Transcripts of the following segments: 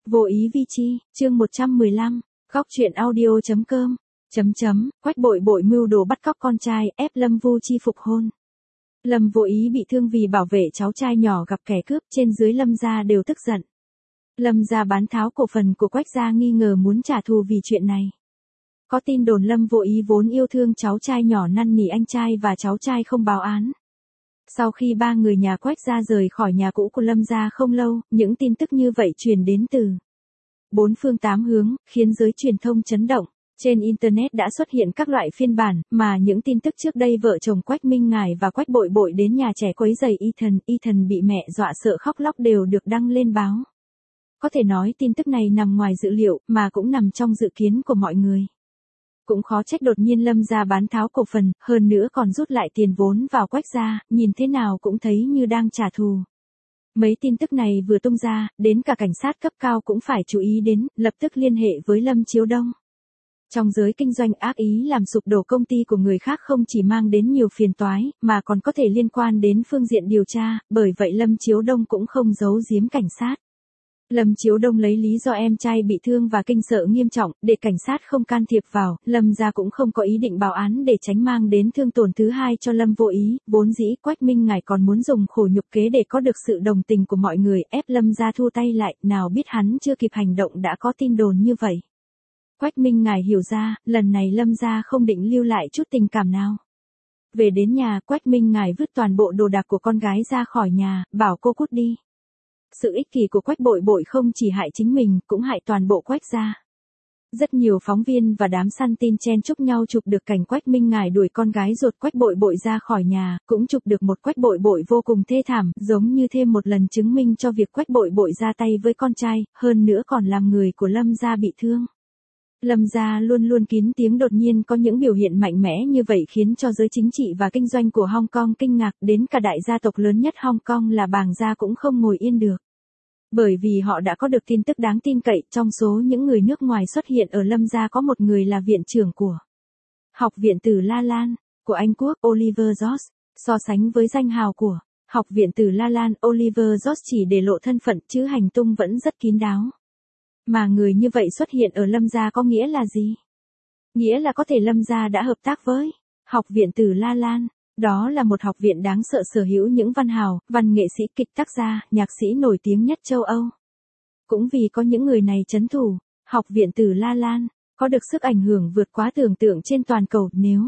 Vô ý vi chi, chương 115, góc truyện audio.com, Quách Bội Bội mưu đồ bắt cóc con trai, ép Lâm Vu Chi phục hôn. Lâm Vô Ý bị thương vì bảo vệ cháu trai nhỏ gặp kẻ cướp, trên dưới Lâm gia đều tức giận. Lâm gia bán tháo cổ phần của Quách gia nghi ngờ muốn trả thù vì chuyện này. Có tin đồn Lâm Vô Ý vốn yêu thương cháu trai nhỏ năn nỉ anh trai và cháu trai không báo án. Sau khi ba người nhà Quách gia rời khỏi nhà cũ của Lâm gia không lâu, những tin tức như vậy truyền đến từ bốn phương tám hướng, khiến giới truyền thông chấn động. Trên Internet đã xuất hiện các loại phiên bản, mà những tin tức trước đây vợ chồng Quách Minh Ngải và Quách Bội Bội đến nhà trẻ quấy rầy Ethan bị mẹ dọa sợ khóc lóc đều được đăng lên báo. Có thể nói tin tức này nằm ngoài dự liệu, mà cũng nằm trong dự kiến của mọi người. Cũng khó trách đột nhiên Lâm gia bán tháo cổ phần, hơn nữa còn rút lại tiền vốn vào Quách gia, nhìn thế nào cũng thấy như đang trả thù. Mấy tin tức này vừa tung ra, đến cả cảnh sát cấp cao cũng phải chú ý đến, lập tức liên hệ với Lâm Chiếu Đông. Trong giới kinh doanh ác ý làm sụp đổ công ty của người khác không chỉ mang đến nhiều phiền toái, mà còn có thể liên quan đến phương diện điều tra, bởi vậy Lâm Chiếu Đông cũng không giấu giếm cảnh sát. Lâm Chiếu Đông lấy lý do em trai bị thương và kinh sợ nghiêm trọng, để cảnh sát không can thiệp vào, Lâm gia cũng không có ý định báo án để tránh mang đến thương tổn thứ hai cho Lâm Vô Ý, vốn dĩ Quách Minh Ngải còn muốn dùng khổ nhục kế để có được sự đồng tình của mọi người, ép Lâm gia thu tay lại, nào biết hắn chưa kịp hành động đã có tin đồn như vậy. Quách Minh Ngải hiểu ra, lần này Lâm gia không định lưu lại chút tình cảm nào. Về đến nhà, Quách Minh Ngải vứt toàn bộ đồ đạc của con gái ra khỏi nhà, bảo cô cút đi. Sự ích kỷ của Quách Bội Bội không chỉ hại chính mình, cũng hại toàn bộ Quách gia. Rất nhiều phóng viên và đám săn tin chen chúc nhau chụp được cảnh Quách Minh Ngải đuổi con gái ruột Quách Bội Bội ra khỏi nhà, cũng chụp được một Quách Bội Bội vô cùng thê thảm, giống như thêm một lần chứng minh cho việc Quách Bội Bội ra tay với con trai, hơn nữa còn làm người của Lâm gia bị thương. Lâm gia luôn luôn kín tiếng, đột nhiên có những biểu hiện mạnh mẽ như vậy khiến cho giới chính trị và kinh doanh của Hong Kong kinh ngạc, đến cả đại gia tộc lớn nhất Hong Kong là Bàng gia cũng không ngồi yên được. Bởi vì họ đã có được tin tức đáng tin cậy, trong số những người nước ngoài xuất hiện ở Lâm gia có một người là viện trưởng của Học viện Tử La Lan, của Anh Quốc, Oliver George. So sánh với danh hào của Học viện Tử La Lan, Oliver George chỉ để lộ thân phận chứ hành tung vẫn rất kín đáo. Mà người như vậy xuất hiện ở Lâm gia có nghĩa là gì? Nghĩa là có thể Lâm gia đã hợp tác với Học viện Tử La Lan. Đó là một học viện đáng sợ sở hữu những văn hào, văn nghệ sĩ, kịch tác gia, nhạc sĩ nổi tiếng nhất châu Âu. Cũng vì có những người này trấn thủ, Học viện Tử La Lan có được sức ảnh hưởng vượt quá tưởng tượng trên toàn cầu. Nếu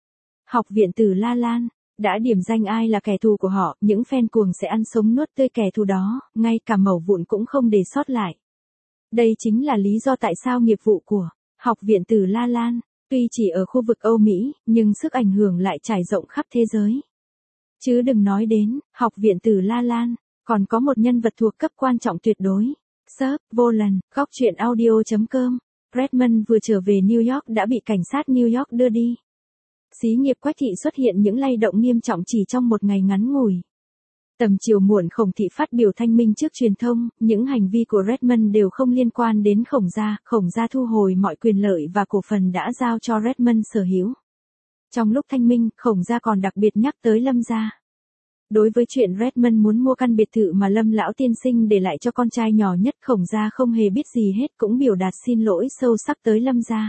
Học viện Tử La Lan đã điểm danh ai là kẻ thù của họ, những fan cuồng sẽ ăn sống nuốt tươi kẻ thù đó, ngay cả mẩu vụn cũng không để sót lại. Đây chính là lý do tại sao nghiệp vụ của Học viện Tử La Lan tuy chỉ ở khu vực Âu Mỹ, nhưng sức ảnh hưởng lại trải rộng khắp thế giới. Chứ đừng nói đến, Học viện Tử La Lan còn có một nhân vật thuộc cấp quan trọng tuyệt đối. Sir Volan, góc truyện audio.com. Redmond vừa trở về New York đã bị cảnh sát New York đưa đi. Xí nghiệp Quách thị xuất hiện những lay động nghiêm trọng chỉ trong một ngày ngắn ngủi. Tầm chiều muộn Khổng thị phát biểu thanh minh trước truyền thông, những hành vi của Redmond đều không liên quan đến Khổng gia thu hồi mọi quyền lợi và cổ phần đã giao cho Redmond sở hữu. Trong lúc thanh minh, Khổng gia còn đặc biệt nhắc tới Lâm gia. Đối với chuyện Redmond muốn mua căn biệt thự mà Lâm lão tiên sinh để lại cho con trai nhỏ nhất, Khổng gia không hề biết gì hết, cũng biểu đạt xin lỗi sâu sắc tới Lâm gia.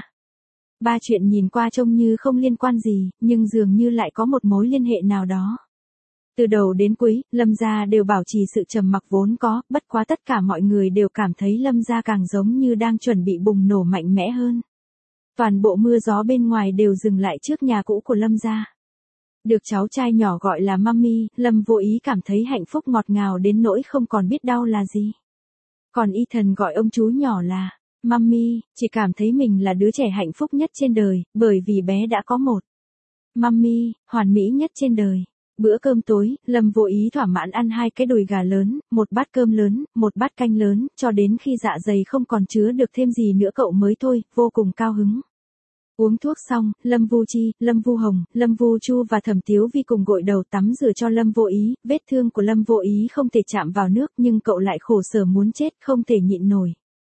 Ba chuyện nhìn qua trông như không liên quan gì, nhưng dường như lại có một mối liên hệ nào đó. Từ đầu đến cuối, Lâm gia đều bảo trì sự trầm mặc vốn có, bất quá tất cả mọi người đều cảm thấy Lâm gia càng giống như đang chuẩn bị bùng nổ mạnh mẽ hơn. Toàn bộ mưa gió bên ngoài đều dừng lại trước nhà cũ của Lâm gia. Được cháu trai nhỏ gọi là Mummy, Lâm Vô Ý cảm thấy hạnh phúc ngọt ngào đến nỗi không còn biết đau là gì. Còn Ethan gọi ông chú nhỏ là Mummy, chỉ cảm thấy mình là đứa trẻ hạnh phúc nhất trên đời, bởi vì bé đã có một Mummy, hoàn mỹ nhất trên đời. Bữa cơm tối, Lâm Vô Ý thỏa mãn ăn 2 cái đùi gà lớn, một bát cơm lớn, một bát canh lớn, cho đến khi dạ dày không còn chứa được thêm gì nữa cậu mới thôi, vô cùng cao hứng. Uống thuốc xong, Lâm Vu Chi, Lâm Vu Hồng, Lâm Vu Chu và Thẩm Tiếu Vi cùng gội đầu tắm rửa cho Lâm Vô Ý, vết thương của Lâm Vô Ý không thể chạm vào nước nhưng cậu lại khổ sở muốn chết, không thể nhịn nổi.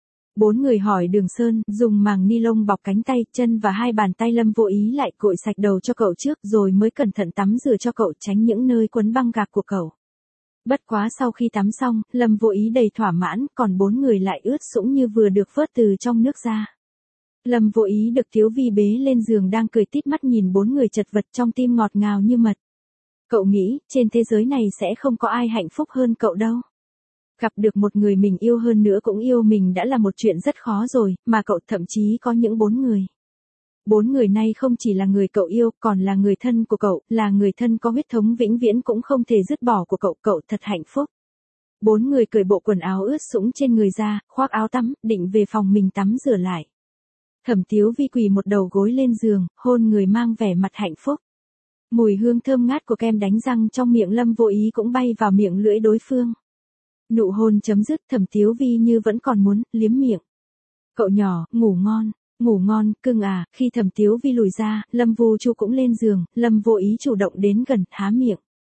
4 người hỏi Đường Sơn, dùng màng ni lông bọc cánh tay, chân và 2 bàn tay Lâm Vô Ý lại cội sạch đầu cho cậu trước rồi mới cẩn thận tắm rửa cho cậu, tránh những nơi quấn băng gạc của cậu. Bất quá sau khi tắm xong, Lâm Vô Ý đầy thỏa mãn, còn 4 người lại ướt sũng như vừa được vớt từ trong nước ra. Lâm Vô Ý được Tiếu Vi bế lên giường đang cười tít mắt nhìn 4 người chật vật trong tim ngọt ngào như mật. Cậu nghĩ, trên thế giới này sẽ không có ai hạnh phúc hơn cậu đâu. Gặp được một người mình yêu hơn nữa cũng yêu mình đã là một chuyện rất khó rồi, mà cậu thậm chí có những 4 người. 4 người này không chỉ là người cậu yêu, còn là người thân của cậu, là người thân có huyết thống vĩnh viễn cũng không thể dứt bỏ của cậu, cậu thật hạnh phúc. 4 người cởi bộ quần áo ướt sũng trên người ra, khoác áo tắm, định về phòng mình tắm rửa lại. Thẩm Tiếu Vi quỳ một đầu gối lên giường, hôn người mang vẻ mặt hạnh phúc. Mùi hương thơm ngát của kem đánh răng trong miệng Lâm Vô Ý cũng bay vào miệng lưỡi đối phương. Nụ hôn chấm dứt, Thẩm Tiếu Vi như vẫn còn muốn liếm miệng. Cậu nhỏ, ngủ ngon, cưng à. Khi Thẩm Tiếu Vi lùi ra, Lâm Vu Chu cũng lên giường, Lâm Vô Ý chủ động đến gần, há miệng.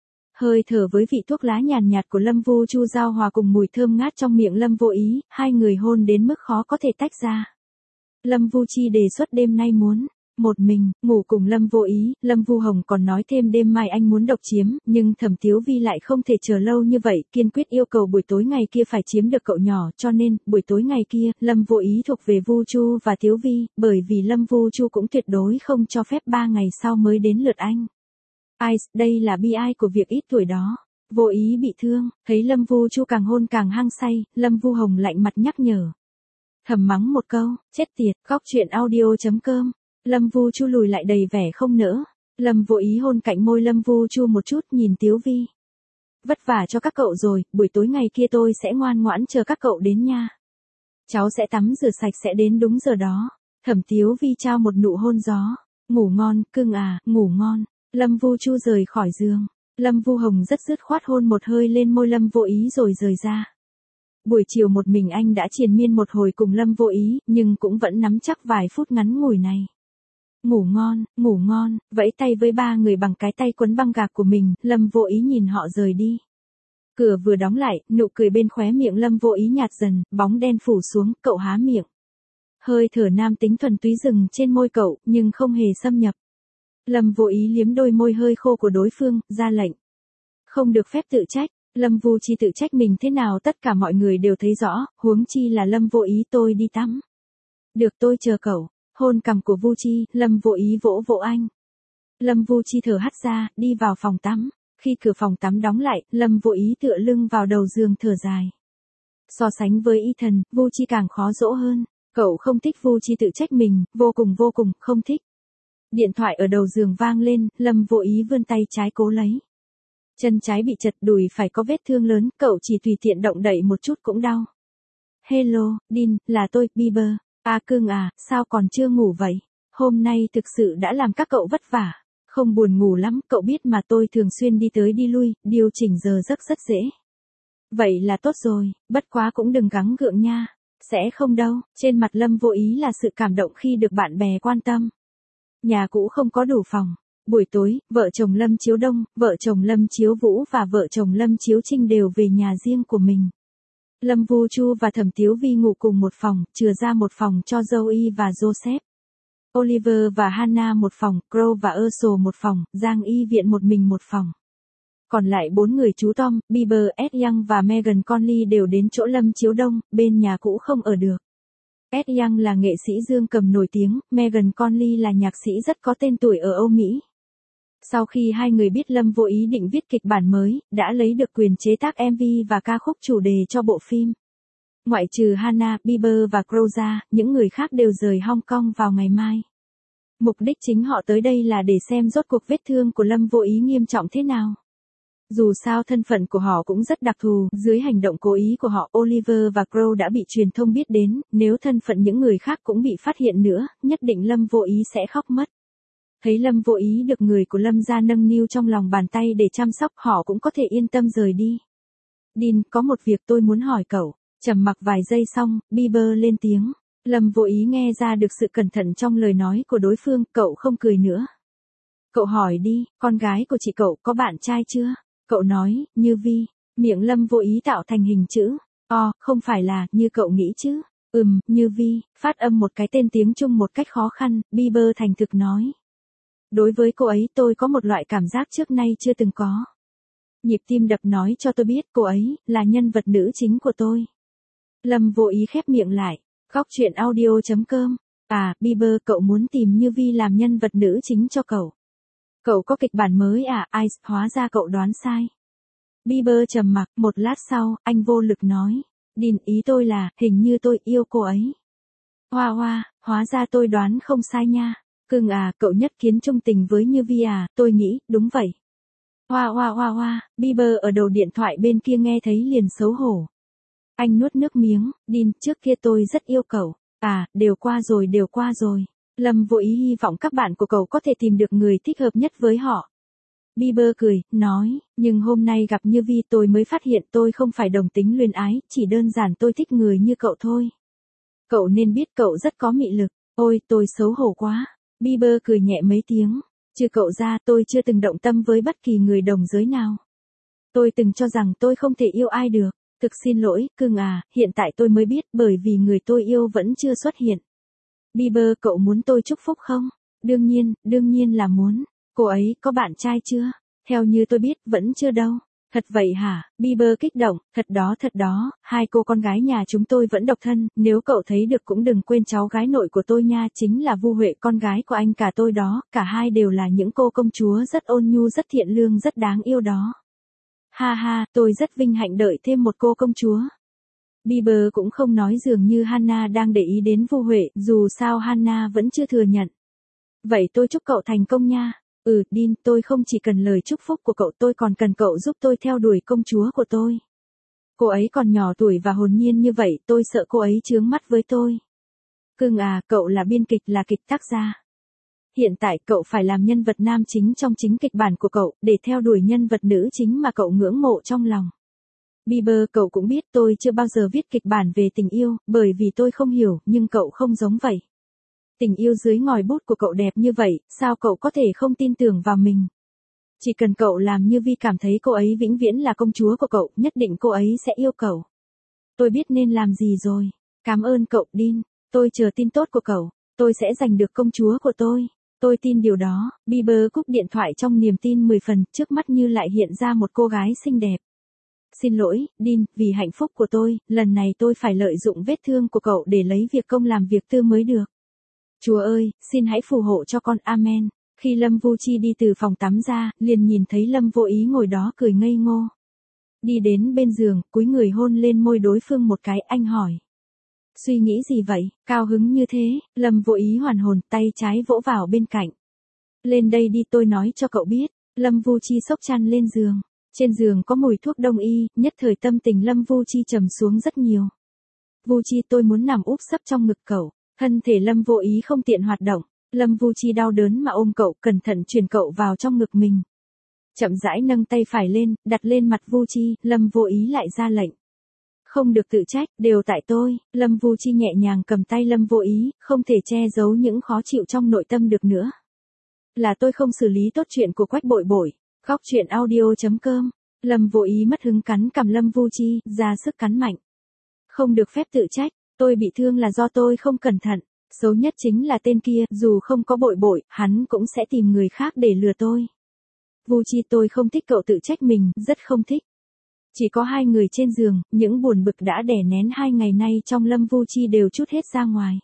Hơi thở với vị thuốc lá nhàn nhạt của Lâm Vu Chu giao hòa cùng mùi thơm ngát trong miệng Lâm Vô Ý, hai người hôn đến mức khó có thể tách ra. Lâm Vu Chi đề xuất đêm nay muốn một mình ngủ cùng Lâm Vô Ý, Lâm Vu Hồng còn nói thêm đêm mai anh muốn độc chiếm, nhưng Thẩm Tiếu Vi lại không thể chờ lâu như vậy, kiên quyết yêu cầu buổi tối ngày kia phải chiếm được cậu nhỏ, cho nên, buổi tối ngày kia, Lâm Vô Ý thuộc về Vu Chu và Tiếu Vi, bởi vì Lâm Vu Chu cũng tuyệt đối không cho phép 3 ngày sau mới đến lượt anh. Ai, đây là bi ai của việc ít tuổi đó. Vô Ý bị thương, thấy Lâm Vu Chu càng hôn càng hăng say, Lâm Vu Hồng lạnh mặt nhắc nhở. Thầm mắng một câu, chết tiệt, góc truyện audio.com. Lâm Vu Chu lùi lại đầy vẻ không nỡ. Lâm Vô Ý hôn cạnh môi Lâm Vu Chu một chút, nhìn Tiếu Vi. Vất vả cho các cậu rồi, buổi tối ngày kia tôi sẽ ngoan ngoãn chờ các cậu đến nha. Cháu sẽ tắm rửa sạch sẽ đến đúng giờ đó. Thẩm Tiếu Vi trao một nụ hôn gió. Ngủ ngon, cưng à, ngủ ngon. Lâm Vu Chu rời khỏi giường. Lâm Vu Hồng rất dứt khoát hôn một hơi lên môi Lâm Vô Ý rồi rời ra. Buổi chiều một mình anh đã triền miên một hồi cùng Lâm Vô Ý, nhưng cũng vẫn nắm chắc vài phút ngắn ngủi này. Ngủ ngon, vẫy tay với 3 người bằng cái tay quấn băng gạc của mình, Lâm Vô Ý nhìn họ rời đi. Cửa vừa đóng lại, nụ cười bên khóe miệng Lâm Vô Ý nhạt dần, bóng đen phủ xuống, cậu há miệng. Hơi thở nam tính thuần túy dừng trên môi cậu, nhưng không hề xâm nhập. Lâm Vô Ý liếm đôi môi hơi khô của đối phương, ra lệnh. Không được phép tự trách. Lâm Vu Chi tự trách mình thế nào tất cả mọi người đều thấy rõ, huống chi là Lâm Vô Ý. Tôi đi tắm. Được, tôi chờ cậu. Hôn cằm của Vu Chi, Lâm Vô Ý vỗ vỗ anh. Lâm Vu Chi thở hắt ra, đi vào phòng tắm. Khi cửa phòng tắm đóng lại, Lâm Vô Ý tựa lưng vào đầu giường thở dài. So sánh với Ethan, Vu Chi càng khó dỗ hơn. Cậu không thích Vu Chi tự trách mình, vô cùng không thích. Điện thoại ở đầu giường vang lên, Lâm Vô Ý vươn tay trái cố lấy. Chân trái bị chật, đùi phải có vết thương lớn, cậu chỉ tùy tiện động đậy một chút cũng đau. Hello, Dean, là tôi, Bieber. À cưng à, sao còn chưa ngủ vậy? Hôm nay thực sự đã làm các cậu vất vả. Không buồn ngủ lắm, cậu biết mà tôi thường xuyên đi tới đi lui, điều chỉnh giờ giấc rất dễ. Vậy là tốt rồi, bất quá cũng đừng gắng gượng nha. Sẽ không đâu, trên mặt Lâm Vô Ý là sự cảm động khi được bạn bè quan tâm. Nhà cũ không có đủ phòng. Buổi tối, vợ chồng Lâm Chiếu Đông, vợ chồng Lâm Chiếu Vũ và vợ chồng Lâm Chiếu Trinh đều về nhà riêng của mình. Lâm Vu Chu và Thẩm Tiếu Vi ngủ cùng một phòng, chừa ra một phòng cho Joey và Joseph. Oliver và Hannah một phòng, Crow và Urso một phòng, Giang Y Viện một mình một phòng. Còn lại 4 người chú Tom, Bieber, Ed Young và Megan Conley đều đến chỗ Lâm Chiếu Đông, bên nhà cũ không ở được. Ed Young là nghệ sĩ dương cầm nổi tiếng, Megan Conley là nhạc sĩ rất có tên tuổi ở Âu Mỹ. Sau khi hai người biết Lâm Vô Ý định viết kịch bản mới, đã lấy được quyền chế tác MV và ca khúc chủ đề cho bộ phim. Ngoại trừ Hannah, Bieber và Crow ra, những người khác đều rời Hong Kong vào ngày mai. Mục đích chính họ tới đây là để xem rốt cuộc vết thương của Lâm Vô Ý nghiêm trọng thế nào. Dù sao thân phận của họ cũng rất đặc thù, dưới hành động cố ý của họ, Oliver và Crow đã bị truyền thông biết đến, nếu thân phận những người khác cũng bị phát hiện nữa, nhất định Lâm Vô Ý sẽ khóc mất. Thấy Lâm Vô Ý được người của Lâm gia nâng niu trong lòng bàn tay để chăm sóc, họ cũng có thể yên tâm rời đi. Dean, có một việc tôi muốn hỏi cậu. Trầm mặc vài giây xong, Bieber lên tiếng. Lâm Vô Ý nghe ra được sự cẩn thận trong lời nói của đối phương, cậu không cười nữa. Cậu hỏi đi, con gái của chị cậu có bạn trai chưa? Cậu nói, Như Vi. Miệng Lâm Vô Ý tạo thành hình chữ. Không phải là, như cậu nghĩ chứ. Như Vi, phát âm một cái tên tiếng Trung một cách khó khăn, Bieber thành thực nói. Đối với cô ấy tôi có một loại cảm giác trước nay chưa từng có. Nhịp tim đập nói cho tôi biết cô ấy là nhân vật nữ chính của tôi. Lâm Vô Ý khép miệng lại. Góc truyện audio.com. À, Bieber, cậu muốn tìm Như Vi làm nhân vật nữ chính cho cậu. Cậu có kịch bản mới à? Ai, hóa ra cậu đoán sai. Bieber trầm mặc, một lát sau, anh vô lực nói. Đin, ý tôi là, hình như tôi yêu cô ấy. Hoa hoa, hóa ra tôi đoán không sai nha. Cưng à, cậu nhất kiến trung tình với Như Vi à? Tôi nghĩ, đúng vậy. Hoa hoa hoa hoa, Bieber ở đầu điện thoại bên kia nghe thấy liền xấu hổ. Anh nuốt nước miếng, Đin, trước kia tôi rất yêu cậu. À, đều qua rồi, đều qua rồi. Lâm Vô Ý hy vọng các bạn của cậu có thể tìm được người thích hợp nhất với họ. Bieber cười, nói, nhưng hôm nay gặp Như Vi tôi mới phát hiện tôi không phải đồng tính luyến ái, chỉ đơn giản tôi thích người như cậu thôi. Cậu nên biết cậu rất có mị lực. Ôi, tôi xấu hổ quá. Bieber cười nhẹ mấy tiếng. Trừ cậu ra tôi chưa từng động tâm với bất kỳ người đồng giới nào. Tôi từng cho rằng tôi không thể yêu ai được. Thực xin lỗi, cưng à, hiện tại tôi mới biết bởi vì người tôi yêu vẫn chưa xuất hiện. Bieber, cậu muốn tôi chúc phúc không? Đương nhiên là muốn. Cô ấy có bạn trai chưa? Theo như tôi biết, vẫn chưa đâu. Thật vậy hả? Bieber kích động, thật đó, hai cô con gái nhà chúng tôi vẫn độc thân, nếu cậu thấy được cũng đừng quên cháu gái nội của tôi nha, chính là Vu Huệ con gái của anh cả tôi đó, cả hai đều là những cô công chúa rất ôn nhu rất thiện lương rất đáng yêu đó. Ha ha, tôi rất vinh hạnh đợi thêm một cô công chúa. Bieber cũng không nói dường như Hannah đang để ý đến Vu Huệ, dù sao Hannah vẫn chưa thừa nhận. Vậy tôi chúc cậu thành công nha. Đin, tôi không chỉ cần lời chúc phúc của cậu, tôi còn cần cậu giúp tôi theo đuổi công chúa của tôi. Cô ấy còn nhỏ tuổi và hồn nhiên như vậy, tôi sợ cô ấy chướng mắt với tôi. Cưng à, cậu là biên kịch, là kịch tác gia. Hiện tại cậu phải làm nhân vật nam chính trong chính kịch bản của cậu, để theo đuổi nhân vật nữ chính mà cậu ngưỡng mộ trong lòng. Bieber, cậu cũng biết tôi chưa bao giờ viết kịch bản về tình yêu, bởi vì tôi không hiểu, nhưng cậu không giống vậy. Tình yêu dưới ngòi bút của cậu đẹp như vậy, sao cậu có thể không tin tưởng vào mình? Chỉ cần cậu làm Như Vi cảm thấy cô ấy vĩnh viễn là công chúa của cậu, nhất định cô ấy sẽ yêu cậu. Tôi biết nên làm gì rồi. Cảm ơn cậu, Đin. Tôi chờ tin tốt của cậu. Tôi sẽ giành được công chúa của tôi. Tôi tin điều đó. Bieber cúp điện thoại trong niềm tin 10 phần, trước mắt như lại hiện ra một cô gái xinh đẹp. Xin lỗi, Đin, vì hạnh phúc của tôi, lần này tôi phải lợi dụng vết thương của cậu để lấy việc công làm việc tư mới được. Chúa ơi, xin hãy phù hộ cho con, amen. Khi Lâm Vu Chi đi từ phòng tắm ra, liền nhìn thấy Lâm Vô Ý ngồi đó cười ngây ngô. Đi đến bên giường, cúi người hôn lên môi đối phương một cái, anh hỏi. Suy nghĩ gì vậy, cao hứng như thế? Lâm Vô Ý hoàn hồn, tay trái vỗ vào bên cạnh. Lên đây đi, tôi nói cho cậu biết. Lâm Vu Chi xốc chăn lên giường. Trên giường có mùi thuốc đông y, nhất thời tâm tình Lâm Vu Chi trầm xuống rất nhiều. Vu Chi, tôi muốn nằm úp sấp trong ngực cậu. Thân thể Lâm Vô Ý không tiện hoạt động. Lâm Vu Chi đau đớn mà ôm cậu, cẩn thận truyền cậu vào trong ngực mình. Chậm rãi nâng tay phải lên, đặt lên mặt Vu Chi, Lâm Vô Ý lại ra lệnh. Không được tự trách, đều tại tôi. Lâm Vu Chi nhẹ nhàng cầm tay Lâm Vô Ý, không thể che giấu những khó chịu trong nội tâm được nữa. Là tôi không xử lý tốt chuyện của Quách Bội Bội. Góc truyện audio.com. Lâm Vô Ý mất hứng cắn cằm Lâm Vu Chi, ra sức cắn mạnh. Không được phép tự trách, tôi bị thương là do tôi không cẩn thận. Xấu nhất chính là tên kia, dù không có Bội Bội, hắn cũng sẽ tìm người khác để lừa tôi. Vu Chi, tôi không thích cậu tự trách mình, rất không thích. Chỉ có hai người trên giường, những buồn bực đã đè nén 2 ngày nay trong Lâm Vu Chi đều trút hết ra ngoài.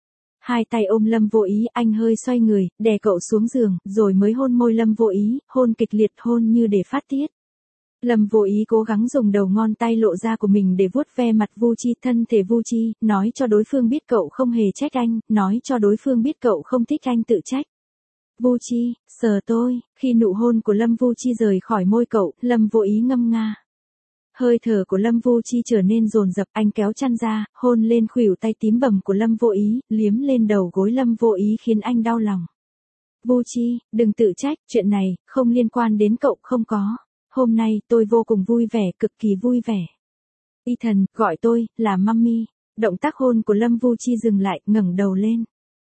Hai tay ôm Lâm Vô Ý, anh hơi xoay người, đè cậu xuống giường, rồi mới hôn môi Lâm Vô Ý, hôn kịch liệt, hôn như để phát tiết. Lâm Vô Ý cố gắng dùng đầu ngón tay lộ ra của mình để vuốt ve mặt Vu Chi, thân thể Vu Chi, nói cho đối phương biết cậu không hề trách anh, nói cho đối phương biết cậu không thích anh tự trách. Vu Chi, sờ tôi. Khi nụ hôn của Lâm Vu Chi rời khỏi môi cậu, Lâm Vô Ý ngâm nga. Hơi thở của Lâm Vu Chi trở nên dồn dập, anh kéo chăn ra, hôn lên khuỷu tay tím bầm của Lâm Vô Ý, liếm lên đầu gối Lâm Vô Ý khiến anh đau lòng. Vu Chi, đừng tự trách, chuyện này không liên quan đến cậu, không có. Hôm nay tôi vô cùng vui vẻ, cực kỳ vui vẻ. Ethan, gọi tôi là Mummy. Động tác hôn của Lâm Vu Chi dừng lại, ngẩng đầu lên.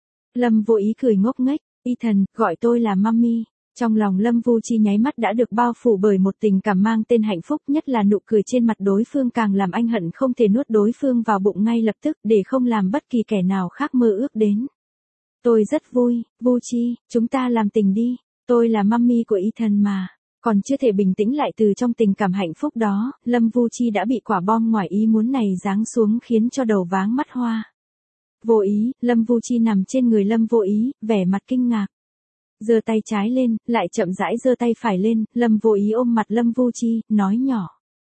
Lâm Vô Ý cười ngốc nghếch. Ethan, gọi tôi là Mummy. Trong lòng Lâm Vu Chi nháy mắt đã được bao phủ bởi một tình cảm mang tên hạnh phúc, nhất là nụ cười trên mặt đối phương càng làm anh hận không thể nuốt đối phương vào bụng ngay lập tức để không làm bất kỳ kẻ nào khác mơ ước đến. Tôi rất vui, Vu Chi, chúng ta làm tình đi. Tôi là Mummy của Ethan mà. Còn chưa thể bình tĩnh lại từ trong tình cảm hạnh phúc đó, Lâm Vu Chi đã bị quả bom ngoài ý muốn này giáng xuống khiến cho đầu váng mắt hoa. Vô Ý, Lâm Vu Chi nằm trên người Lâm Vô Ý, vẻ mặt kinh ngạc. Giơ tay trái lên, lại chậm rãi giơ tay phải lên, Lâm Vô Ý ôm mặt Lâm Vu Chi, nói nhỏ.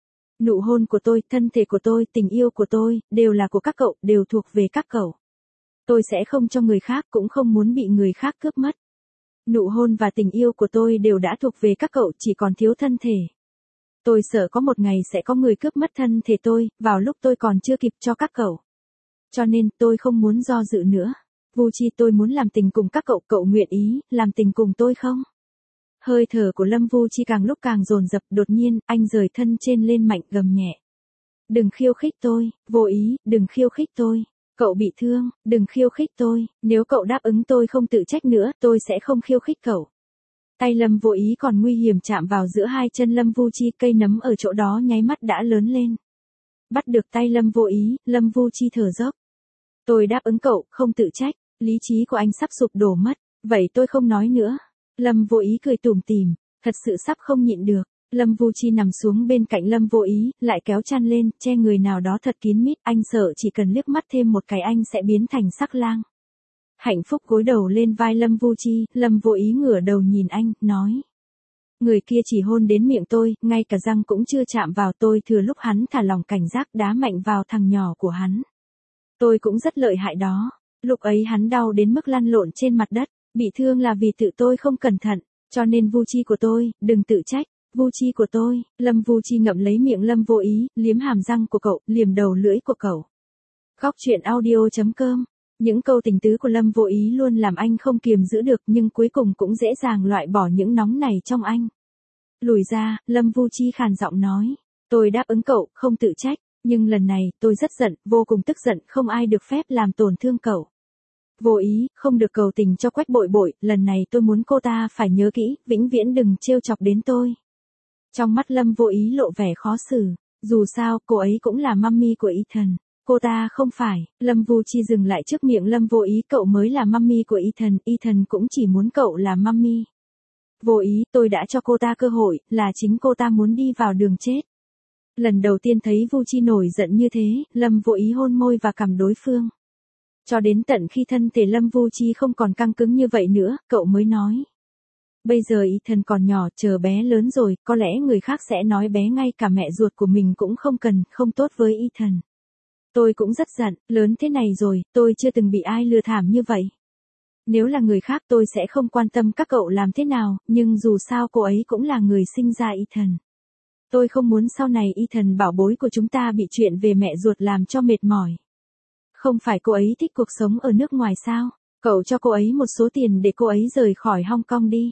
Nụ hôn của tôi, thân thể của tôi, tình yêu của tôi, đều là của các cậu, đều thuộc về các cậu. Tôi sẽ không cho người khác, cũng không muốn bị người khác cướp mất. Nụ hôn và tình yêu của tôi đều đã thuộc về các cậu, chỉ còn thiếu thân thể. Tôi sợ có một ngày sẽ có người cướp mất thân thể tôi, vào lúc tôi còn chưa kịp cho các cậu. Cho nên, tôi không muốn do dự nữa. Vu Chi, tôi muốn làm tình cùng các cậu, cậu nguyện ý, làm tình cùng tôi không? Hơi thở của Lâm Vu Chi càng lúc càng dồn dập, đột nhiên, anh rời thân trên lên mạnh gầm nhẹ. Đừng khiêu khích tôi, Vô Ý, đừng khiêu khích tôi. Cậu bị thương, đừng khiêu khích tôi, nếu cậu đáp ứng tôi không tự trách nữa, tôi sẽ không khiêu khích cậu. Tay Lâm Vô Ý còn nguy hiểm chạm vào giữa hai chân Lâm Vu Chi, cây nấm ở chỗ đó nháy mắt đã lớn lên. Bắt được tay Lâm Vô Ý, Lâm Vu Chi thở dốc. Tôi đáp ứng cậu, không tự trách, lý trí của anh sắp sụp đổ mất, vậy tôi không nói nữa. Lâm Vô Ý cười tủm tỉm, thật sự sắp không nhịn được. Lâm Vu Chi nằm xuống bên cạnh Lâm Vô Ý, lại kéo chăn lên, che người nào đó thật kín mít, anh sợ chỉ cần liếc mắt thêm một cái anh sẽ biến thành sắc lang. Hạnh phúc gối đầu lên vai Lâm Vu Chi, Lâm Vô Ý ngửa đầu nhìn anh, nói. Người kia chỉ hôn đến miệng tôi, ngay cả răng cũng chưa chạm vào tôi, thừa lúc hắn thả lỏng cảnh giác đá mạnh vào thằng nhỏ của hắn. Tôi cũng rất lợi hại đó, lúc ấy hắn đau đến mức lăn lộn trên mặt đất, bị thương là vì tự tôi không cẩn thận, cho nên Vu Chi của tôi, đừng tự trách. Vu Chi của tôi, Lâm Vu Chi ngậm lấy miệng Lâm Vô Ý, liếm hàm răng của cậu, liềm đầu lưỡi của cậu. Góc truyện audio.com. Những câu tình tứ của Lâm Vô Ý luôn làm anh không kiềm giữ được, nhưng cuối cùng cũng dễ dàng loại bỏ những nóng này trong anh. Lùi ra, Lâm Vu Chi khàn giọng nói. Tôi đáp ứng cậu, không tự trách, nhưng lần này, tôi rất giận, vô cùng tức giận, không ai được phép làm tổn thương cậu. Vô Ý, không được cầu tình cho Quách Bội Bội, lần này tôi muốn cô ta phải nhớ kỹ, vĩnh viễn đừng trêu chọc đến tôi. Trong mắt Lâm Vô Ý lộ vẻ khó xử, dù sao, cô ấy cũng là mummy của Ethan. Cô ta không phải, Lâm Vu Chi dừng lại trước miệng Lâm Vô Ý, cậu mới là mummy của Ethan, Ethan cũng chỉ muốn cậu là mummy. Vô Ý, tôi đã cho cô ta cơ hội, là chính cô ta muốn đi vào đường chết. Lần đầu tiên thấy Vu Chi nổi giận như thế, Lâm Vô Ý hôn môi và cằm đối phương. Cho đến tận khi thân thể Lâm Vu Chi không còn căng cứng như vậy nữa, cậu mới nói. Bây giờ Ethan còn nhỏ, chờ bé lớn rồi, có lẽ người khác sẽ nói bé ngay cả mẹ ruột của mình cũng không cần, không tốt với Ethan. Tôi cũng rất giận, lớn thế này rồi, tôi chưa từng bị ai lừa thảm như vậy. Nếu là người khác tôi sẽ không quan tâm các cậu làm thế nào, nhưng dù sao cô ấy cũng là người sinh ra Ethan. Tôi không muốn sau này Ethan bảo bối của chúng ta bị chuyện về mẹ ruột làm cho mệt mỏi. Không phải cô ấy thích cuộc sống ở nước ngoài sao? Cậu cho cô ấy một số tiền để cô ấy rời khỏi Hong Kong đi.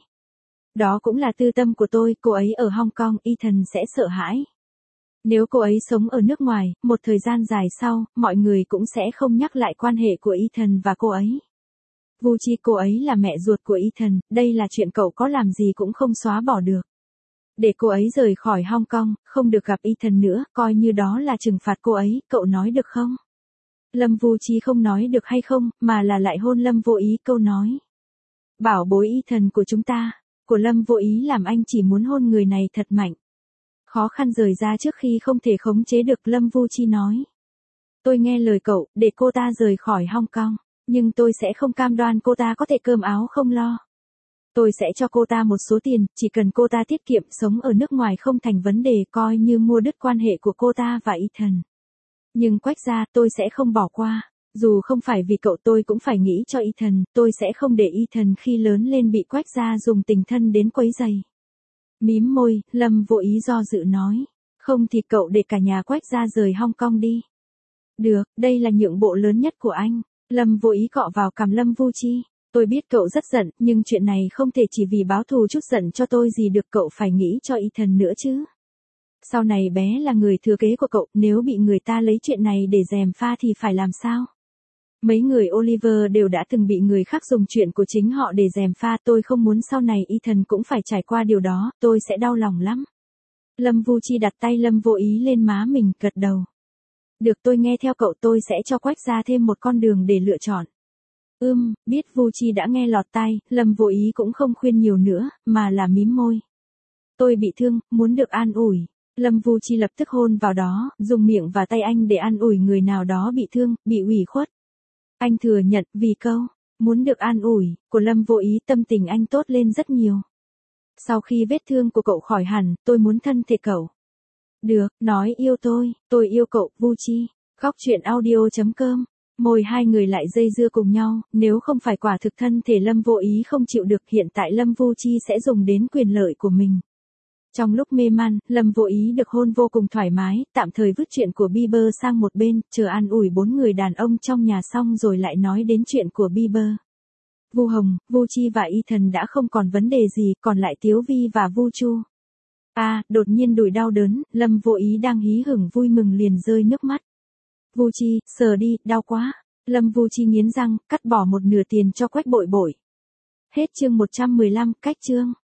Đó cũng là tư tâm của tôi, cô ấy ở Hong Kong, Ethan sẽ sợ hãi. Nếu cô ấy sống ở nước ngoài, một thời gian dài sau, mọi người cũng sẽ không nhắc lại quan hệ của Ethan và cô ấy. Vu Chi, cô ấy là mẹ ruột của Ethan, đây là chuyện cậu có làm gì cũng không xóa bỏ được. Để cô ấy rời khỏi Hong Kong, không được gặp Ethan nữa, coi như đó là trừng phạt cô ấy, cậu nói được không? Lâm Vu Chi không nói được hay không, mà là lại hôn Lâm Vô Ý, câu nói. Bảo bối Ethan của chúng ta, của Lâm Vô Ý làm anh chỉ muốn hôn người này thật mạnh. Khó khăn rời ra trước khi không thể khống chế được, Lâm Vu Chi nói. Tôi nghe lời cậu, để cô ta rời khỏi Hong Kong, nhưng tôi sẽ không cam đoan cô ta có thể cơm áo không lo. Tôi sẽ cho cô ta một số tiền, chỉ cần cô ta tiết kiệm, sống ở nước ngoài không thành vấn đề, coi như mua đứt quan hệ của cô ta và Ethan. Nhưng Quách gia, tôi sẽ không bỏ qua. Dù không phải vì cậu tôi cũng phải nghĩ cho Ethan, tôi sẽ không để Ethan khi lớn lên bị Quách gia dùng tình thân đến quấy rầy. Mím môi, Lâm Vô Ý do dự nói. Không thì cậu để cả nhà Quách gia rời Hong Kong đi. Được, đây là nhượng bộ lớn nhất của anh. Lâm Vô Ý cọ vào cằm Lâm Vu Chi. Tôi biết cậu rất giận, nhưng chuyện này không thể chỉ vì báo thù chút giận cho tôi gì được, cậu phải nghĩ cho Ethan nữa chứ. Sau này bé là người thừa kế của cậu, nếu bị người ta lấy chuyện này để gièm pha thì phải làm sao? Mấy người Oliver đều đã từng bị người khác dùng chuyện của chính họ để gièm pha, tôi không muốn sau này Ethan cũng phải trải qua điều đó, tôi sẽ đau lòng lắm. Lâm Vu Chi đặt tay Lâm Vô Ý lên má mình, gật đầu. Được, tôi nghe theo cậu, tôi sẽ cho Quách gia thêm một con đường để lựa chọn. Biết Vu Chi đã nghe lọt tai, Lâm Vô Ý cũng không khuyên nhiều nữa, mà là mím môi. tôi bị thương, muốn được an ủi. Lâm Vu Chi lập tức hôn vào đó, dùng miệng và tay anh để an ủi người nào đó bị thương, bị ủy khuất. Anh thừa nhận, vì câu, muốn được an ủi, của Lâm Vô Ý tâm tình anh tốt lên rất nhiều. Sau khi vết thương của cậu khỏi hẳn, tôi muốn thân thể cậu. Được, nói yêu tôi yêu cậu, Vu Chi. Khóc chuyện audio.com. Môi hai người lại dây dưa cùng nhau, nếu không phải quả thực thân thể Lâm Vô Ý không chịu được, hiện tại Lâm Vu Chi sẽ dùng đến quyền lợi của mình. Trong lúc mê man, Lâm Vô Ý được hôn vô cùng thoải mái, tạm thời vứt chuyện của Bieber sang một bên, chờ an ủi 4 người đàn ông trong nhà xong rồi lại nói đến chuyện của Bieber. Vu Hồng, Vu Chi và Ethan đã không còn vấn đề gì, còn lại Tiếu Vi và Vu Chu. Đột nhiên đùi đau đớn, Lâm Vô Ý đang hí hửng vui mừng liền rơi nước mắt. Vu Chi, sờ đi, đau quá. Lâm Vu Chi nghiến răng, cắt bỏ một nửa tiền cho Quách Bội Bội. Hết chương 115, cách chương.